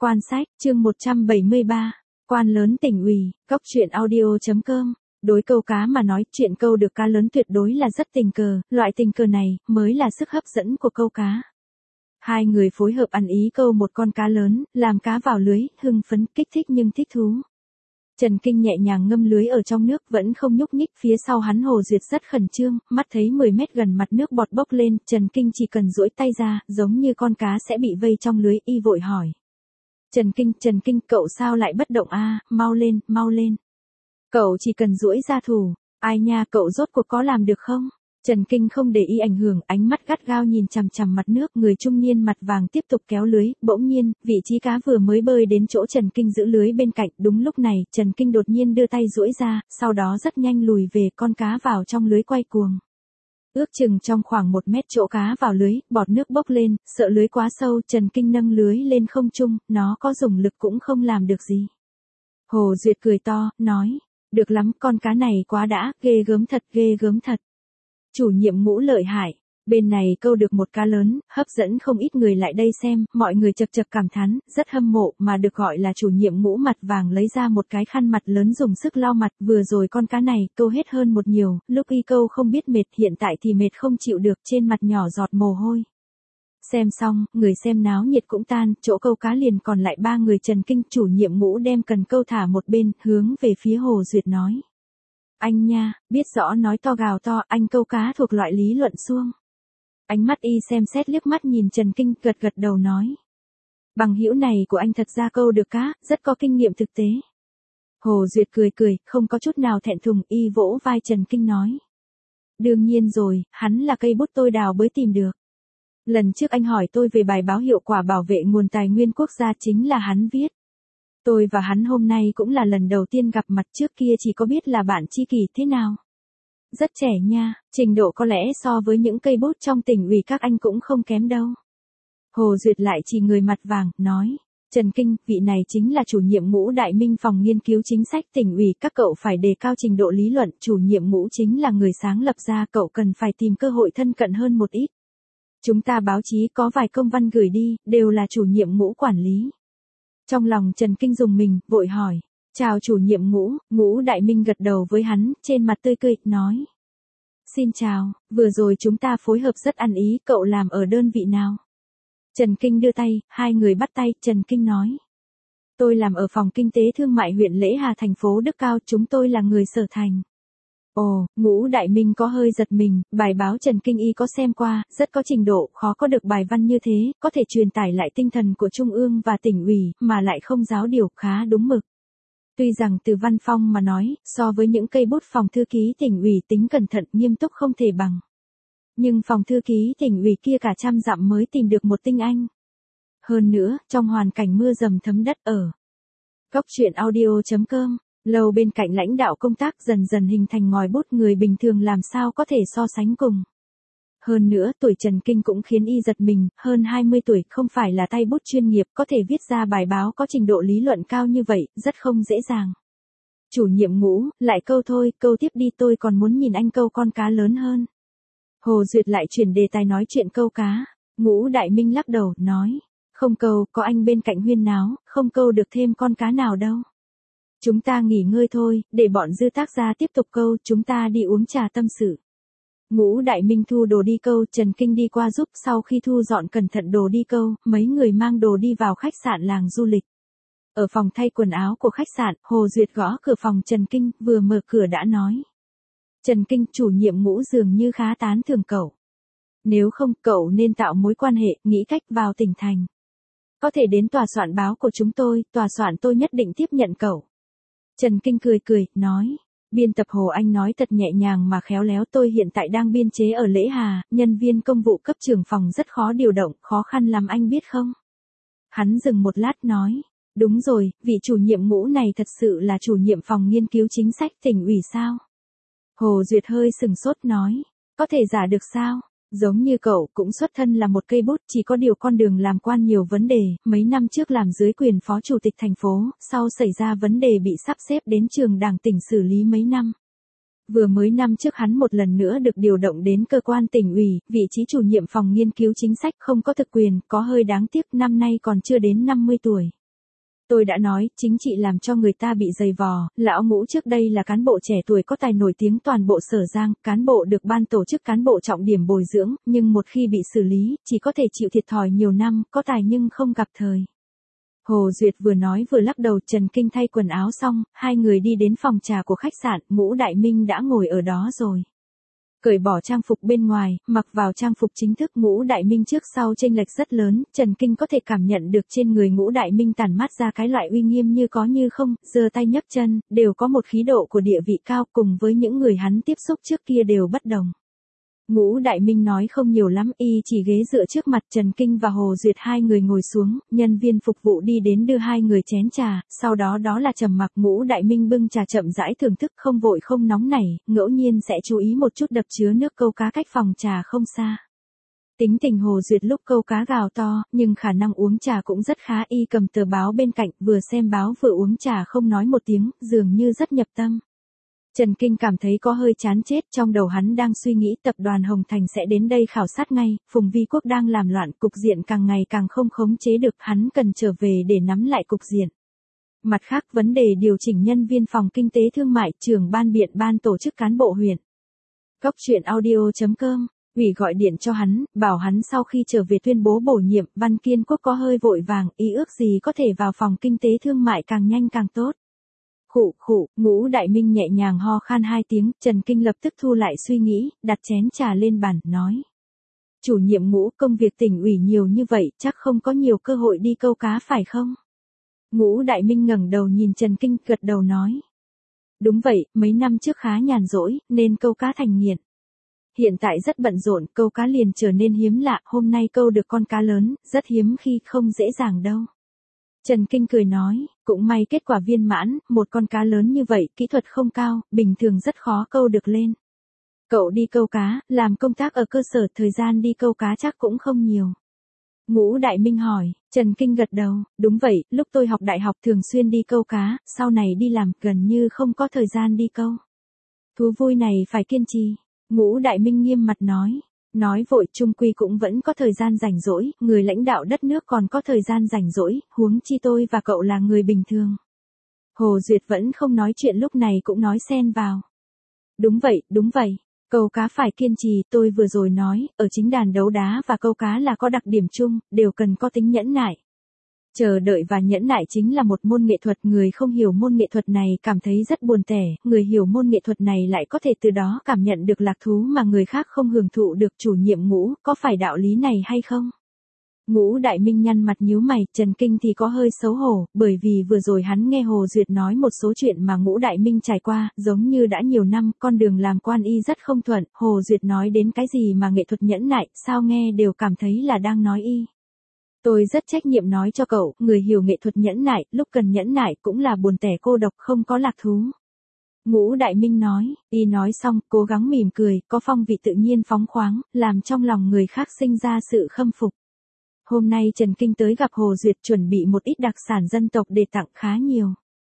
Quan sách, chương 173, quan lớn tỉnh ủy, cốc truyện audio.com. Đối câu cá mà nói, chuyện câu được cá lớn tuyệt đối là rất tình cờ, loại tình cờ này mới là sức hấp dẫn của câu cá. Hai người phối hợp ăn ý câu một con cá lớn, làm cá vào lưới, hưng phấn, kích thích nhưng thích thú. Trần Kinh nhẹ nhàng ngâm lưới ở trong nước vẫn không nhúc nhích, phía sau hắn Hồ Duyệt rất khẩn trương, mắt thấy 10 mét gần mặt nước bọt bốc lên, Trần Kinh chỉ cần duỗi tay ra, giống như con cá sẽ bị vây trong lưới, y vội hỏi. Trần Kinh, cậu sao lại bất động a? Mau lên, mau lên. Cậu chỉ cần duỗi ra thủ, ai nha, cậu rốt cuộc có làm được không? Trần Kinh không để ý ảnh hưởng, ánh mắt gắt gao nhìn chằm chằm mặt nước, người trung niên mặt vàng tiếp tục kéo lưới, bỗng nhiên, vị trí cá vừa mới bơi đến chỗ Trần Kinh giữ lưới bên cạnh, đúng lúc này, Trần Kinh đột nhiên đưa tay duỗi ra, sau đó rất nhanh lùi về, con cá vào trong lưới quay cuồng. Ước chừng trong khoảng 1 mét chỗ cá vào lưới, bọt nước bốc lên, sợ lưới quá sâu, Trần Kinh nâng lưới lên không trung, nó có dùng lực cũng không làm được gì. Hồ Duyệt cười to, nói, được lắm, con cá này quá đã, ghê gớm thật. Chủ nhiệm Ngũ lợi hại, bên này câu được một cá lớn, hấp dẫn không ít người lại đây xem, mọi người chật chật cảm thán, rất hâm mộ, mà được gọi là chủ nhiệm Ngũ mặt vàng lấy ra một cái khăn mặt lớn dùng sức lau mặt, vừa rồi con cá này, câu hết hơn một nhiều, lúc y câu không biết mệt, hiện tại thì mệt không chịu được, trên mặt nhỏ giọt mồ hôi. Xem xong, người xem náo nhiệt cũng tan, chỗ câu cá liền còn lại 3 người. Trần Kinh, chủ nhiệm Ngũ đem cần câu thả một bên, hướng về phía Hồ Duyệt nói. Anh nha, biết rõ nói to gào to, anh câu cá thuộc loại lý luận suông. Ánh mắt y xem xét liếc mắt nhìn Trần Kinh, gật đầu nói. Bằng hữu này của anh thật ra câu được cá, rất có kinh nghiệm thực tế. Hồ Duyệt cười, không có chút nào thẹn thùng, y vỗ vai Trần Kinh nói. Đương nhiên rồi, hắn là cây bút tôi đào bới tìm được. Lần trước anh hỏi tôi về bài báo hiệu quả bảo vệ nguồn tài nguyên quốc gia chính là hắn viết. Tôi và hắn hôm nay cũng là lần đầu tiên gặp mặt, trước kia chỉ có biết là bạn tri kỷ thế nào. Rất trẻ nha, trình độ có lẽ so với những cây bút trong tỉnh ủy các anh cũng không kém đâu. Hồ Duyệt lại chỉ người mặt vàng, nói. Trần Kinh, vị này chính là chủ nhiệm Ngũ Đại Minh phòng nghiên cứu chính sách tỉnh ủy, các cậu phải đề cao trình độ lý luận, chủ nhiệm Ngũ chính là người sáng lập ra, cậu cần phải tìm cơ hội thân cận hơn một ít. Chúng ta báo chí có vài công văn gửi đi, đều là chủ nhiệm Ngũ quản lý. Trong lòng Trần Kinh rùng mình, vội hỏi. Chào chủ nhiệm Ngũ. Ngũ Đại Minh gật đầu với hắn, trên mặt tươi cười, nói. Xin chào, vừa rồi chúng ta phối hợp rất ăn ý, cậu làm ở đơn vị nào? Trần Kinh đưa tay, hai người bắt tay, Trần Kinh nói. Tôi làm ở phòng kinh tế thương mại huyện Lễ Hà thành phố Đức Cao, chúng tôi là người Sở Thành. Ồ, Ngũ Đại Minh có hơi giật mình, bài báo Trần Kinh y có xem qua, rất có trình độ, khó có được bài văn như thế, có thể truyền tải lại tinh thần của Trung ương và tỉnh ủy, mà lại không giáo điều, khá đúng mực. Tuy rằng từ văn phong mà nói, so với những cây bút phòng thư ký tỉnh ủy tính cẩn thận nghiêm túc không thể bằng. Nhưng phòng thư ký tỉnh ủy kia cả trăm dặm mới tìm được một tinh anh. Hơn nữa, trong hoàn cảnh mưa dầm thấm đất ở. Cốc truyện audio.com. Lâu bên cạnh lãnh đạo công tác dần dần hình thành ngòi bút, người bình thường làm sao có thể so sánh cùng. Hơn nữa, tuổi Trần Kinh cũng khiến y giật mình, hơn 20 tuổi, không phải là tay bút chuyên nghiệp, có thể viết ra bài báo có trình độ lý luận cao như vậy, rất không dễ dàng. Chủ nhiệm Ngũ, lại câu thôi, câu tiếp đi, tôi còn muốn nhìn anh câu con cá lớn hơn. Hồ Duyệt lại chuyển đề tài nói chuyện câu cá. Ngũ Đại Minh lắc đầu, nói, không câu, có anh bên cạnh huyên náo, không câu được thêm con cá nào đâu. Chúng ta nghỉ ngơi thôi, để bọn dư tác gia tiếp tục câu, chúng ta đi uống trà tâm sự. Ngũ Đại Minh thu đồ đi câu, Trần Kinh đi qua giúp, sau khi thu dọn cẩn thận đồ đi câu, mấy người mang đồ đi vào khách sạn làng du lịch. Ở phòng thay quần áo của khách sạn, Hồ Duyệt gõ cửa phòng Trần Kinh, vừa mở cửa đã nói. Trần Kinh, chủ nhiệm Ngũ dường như khá tán thưởng cậu. Nếu không, cậu nên tạo mối quan hệ, nghĩ cách vào tỉnh thành. Có thể đến tòa soạn báo của chúng tôi, tòa soạn tôi nhất định tiếp nhận cậu. Trần Kinh cười, nói. Biên tập Hồ Anh nói thật nhẹ nhàng mà khéo léo, tôi hiện tại đang biên chế ở Lễ Hà, nhân viên công vụ cấp trưởng phòng rất khó điều động, khó khăn lắm anh biết không? Hắn dừng một lát nói. Đúng rồi, vị chủ nhiệm Ngũ này thật sự là chủ nhiệm phòng nghiên cứu chính sách tỉnh ủy sao? Hồ Duyệt hơi sừng sốt nói. Có thể giả được sao? Giống như cậu, cũng xuất thân là một cây bút, chỉ có điều con đường làm quan nhiều vấn đề, mấy năm trước làm dưới quyền phó chủ tịch thành phố, sau xảy ra vấn đề bị sắp xếp đến trường đảng tỉnh xử lý mấy năm. Vừa mới năm trước hắn một lần nữa được điều động đến cơ quan tỉnh ủy, vị trí chủ nhiệm phòng nghiên cứu chính sách, không có thực quyền, có hơi đáng tiếc, năm nay còn chưa đến 50 tuổi. Tôi đã nói, chính trị làm cho người ta bị dày vò, lão Ngũ trước đây là cán bộ trẻ tuổi có tài nổi tiếng toàn bộ Sở Giang, cán bộ được ban tổ chức cán bộ trọng điểm bồi dưỡng, nhưng một khi bị xử lý, chỉ có thể chịu thiệt thòi nhiều năm, có tài nhưng không gặp thời. Hồ Duyệt vừa nói vừa lắc đầu. Trần Kinh thay quần áo xong, hai người đi đến phòng trà của khách sạn, Ngũ Đại Minh đã ngồi ở đó rồi. Cởi bỏ trang phục bên ngoài, mặc vào trang phục chính thức. Ngũ Đại Minh trước sau chênh lệch rất lớn, Trần Kinh có thể cảm nhận được trên người Ngũ Đại Minh tản mát ra cái loại uy nghiêm như có như không, giơ tay nhấc chân, đều có một khí độ của địa vị cao, cùng với những người hắn tiếp xúc trước kia đều bất đồng. Ngũ Đại Minh nói không nhiều lắm, y chỉ ghế dựa trước mặt Trần Kinh và Hồ Duyệt, hai người ngồi xuống, nhân viên phục vụ đi đến đưa hai người chén trà, sau đó đó là trầm mặc. Ngũ Đại Minh bưng trà chậm rãi thưởng thức, không vội không nóng nảy, ngẫu nhiên sẽ chú ý một chút đập chứa nước câu cá cách phòng trà không xa. Tính tình Hồ Duyệt lúc câu cá gào to, nhưng khả năng uống trà cũng rất khá, y cầm tờ báo bên cạnh, vừa xem báo vừa uống trà không nói một tiếng, dường như rất nhập tâm. Trần Kinh cảm thấy có hơi chán chết, trong đầu hắn đang suy nghĩ tập đoàn Hồng Thành sẽ đến đây khảo sát ngay, Phùng Vi Quốc đang làm loạn, cục diện càng ngày càng không khống chế được, hắn cần trở về để nắm lại cục diện. Mặt khác, vấn đề điều chỉnh nhân viên phòng kinh tế thương mại, trưởng ban biện ban tổ chức cán bộ huyện. Cóc truyện audio.com, ủy gọi điện cho hắn, bảo hắn sau khi trở về tuyên bố bổ nhiệm. Văn Kiên Quốc có hơi vội vàng, ý ước gì có thể vào phòng kinh tế thương mại càng nhanh càng tốt. Khụ khụ, Ngũ Đại Minh nhẹ nhàng ho khan hai tiếng, Trần Kinh lập tức thu lại suy nghĩ, đặt chén trà lên bàn, nói. Chủ nhiệm Ngũ, công việc tỉnh ủy nhiều như vậy, chắc không có nhiều cơ hội đi câu cá phải không? Ngũ Đại Minh ngẩng đầu nhìn Trần Kinh, gật đầu nói. Đúng vậy, mấy năm trước khá nhàn rỗi, nên câu cá thành nghiện. Hiện tại rất bận rộn, câu cá liền trở nên hiếm lạ, hôm nay câu được con cá lớn, rất hiếm khi, không dễ dàng đâu. Trần Kinh cười nói, cũng may kết quả viên mãn, một con cá lớn như vậy, kỹ thuật không cao, bình thường rất khó câu được lên. Cậu đi câu cá, làm công tác ở cơ sở, thời gian đi câu cá chắc cũng không nhiều. Ngũ Đại Minh hỏi, Trần Kinh gật đầu, đúng vậy, lúc tôi học đại học thường xuyên đi câu cá, sau này đi làm, gần như không có thời gian đi câu. Thú vui này phải kiên trì. Ngũ Đại Minh nghiêm mặt nói vội, chung quy cũng vẫn có thời gian rảnh rỗi, người lãnh đạo đất nước còn có thời gian rảnh rỗi, huống chi tôi và cậu là người bình thường. Hồ Duyệt vẫn không nói chuyện, lúc này cũng nói xen vào. Đúng vậy, câu cá phải kiên trì, tôi vừa rồi nói, ở chính đàn đấu đá và câu cá là có đặc điểm chung, đều cần có tính nhẫn nại. Chờ đợi và nhẫn nại chính là một môn nghệ thuật, người không hiểu môn nghệ thuật này cảm thấy rất buồn tẻ, người hiểu môn nghệ thuật này lại có thể từ đó cảm nhận được lạc thú mà người khác không hưởng thụ được. Chủ nhiệm Ngũ, có phải đạo lý này hay không? Ngũ Đại Minh nhăn mặt nhíu mày, Trần Kinh thì có hơi xấu hổ, bởi vì vừa rồi hắn nghe Hồ Duyệt nói một số chuyện mà Ngũ Đại Minh trải qua, giống như đã nhiều năm, con đường làm quan y rất không thuận, Hồ Duyệt nói đến cái gì mà nghệ thuật nhẫn nại, sao nghe đều cảm thấy là đang nói y. Tôi rất trách nhiệm nói cho cậu, người hiểu nghệ thuật nhẫn nại, lúc cần nhẫn nại cũng là buồn tẻ cô độc, không có lạc thú. Ngũ Đại Minh nói, y nói xong, cố gắng mỉm cười, có phong vị tự nhiên phóng khoáng, làm trong lòng người khác sinh ra sự khâm phục. Hôm nay Trần Kinh tới gặp Hồ Duyệt, chuẩn bị một ít đặc sản dân tộc để tặng khá nhiều.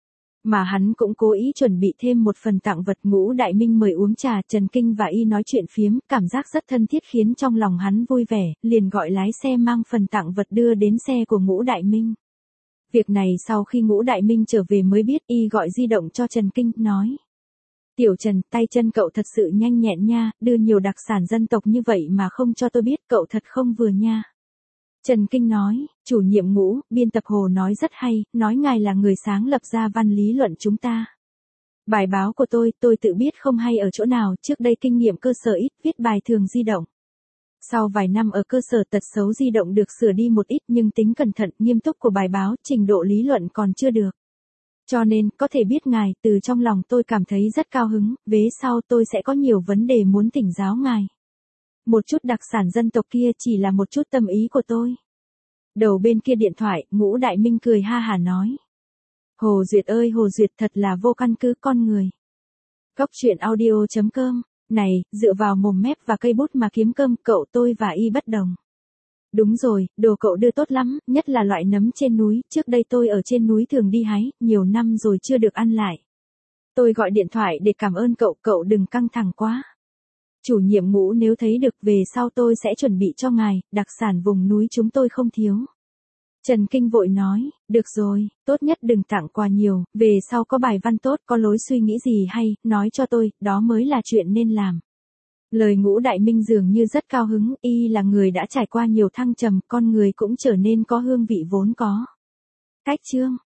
Mà hắn cũng cố ý chuẩn bị thêm một phần tặng vật. Ngũ Đại Minh mời uống trà, Trần Kinh và y nói chuyện phiếm, cảm giác rất thân thiết khiến trong lòng hắn vui vẻ, liền gọi lái xe mang phần tặng vật đưa đến xe của Ngũ Đại Minh. Việc này sau khi Ngũ Đại Minh trở về mới biết, y gọi di động cho Trần Kinh, nói. Tiểu Trần, tay chân cậu thật sự nhanh nhẹn nha, đưa nhiều đặc sản dân tộc như vậy mà không cho tôi biết, cậu thật không vừa nha. Trần Kinh nói, chủ nhiệm Ngũ, biên tập Hồ nói rất hay, nói ngài là người sáng lập ra văn lý luận chúng ta. Bài báo của tôi tự biết không hay ở chỗ nào, trước đây kinh nghiệm cơ sở ít, viết bài thường di động. Sau vài năm ở cơ sở, tật xấu di động được sửa đi một ít, nhưng tính cẩn thận, nghiêm túc của bài báo, trình độ lý luận còn chưa được. Cho nên, có thể biết ngài, từ trong lòng tôi cảm thấy rất cao hứng, vế sau tôi sẽ có nhiều vấn đề muốn thỉnh giáo ngài. Một chút đặc sản dân tộc kia chỉ là một chút tâm ý của tôi. Đầu bên kia điện thoại, Ngũ Đại Minh cười ha hả nói. Hồ Duyệt ơi Hồ Duyệt, thật là vô căn cứ con người. Cóc truyện audio.com, này, dựa vào mồm mép và cây bút mà kiếm cơm, cậu tôi và y bất đồng. Đúng rồi, đồ cậu đưa tốt lắm, nhất là loại nấm trên núi, trước đây tôi ở trên núi thường đi hái, nhiều năm rồi chưa được ăn lại. Tôi gọi điện thoại để cảm ơn cậu, cậu đừng căng thẳng quá. Chủ nhiệm Ngũ, nếu thấy được về sau tôi sẽ chuẩn bị cho ngài, đặc sản vùng núi chúng tôi không thiếu. Trần Kinh vội nói, được rồi, tốt nhất đừng tặng quà nhiều, về sau có bài văn tốt, có lối suy nghĩ gì hay, nói cho tôi, đó mới là chuyện nên làm. Lời Ngũ Đại Minh dường như rất cao hứng, y là người đã trải qua nhiều thăng trầm, con người cũng trở nên có hương vị vốn có. Cách chương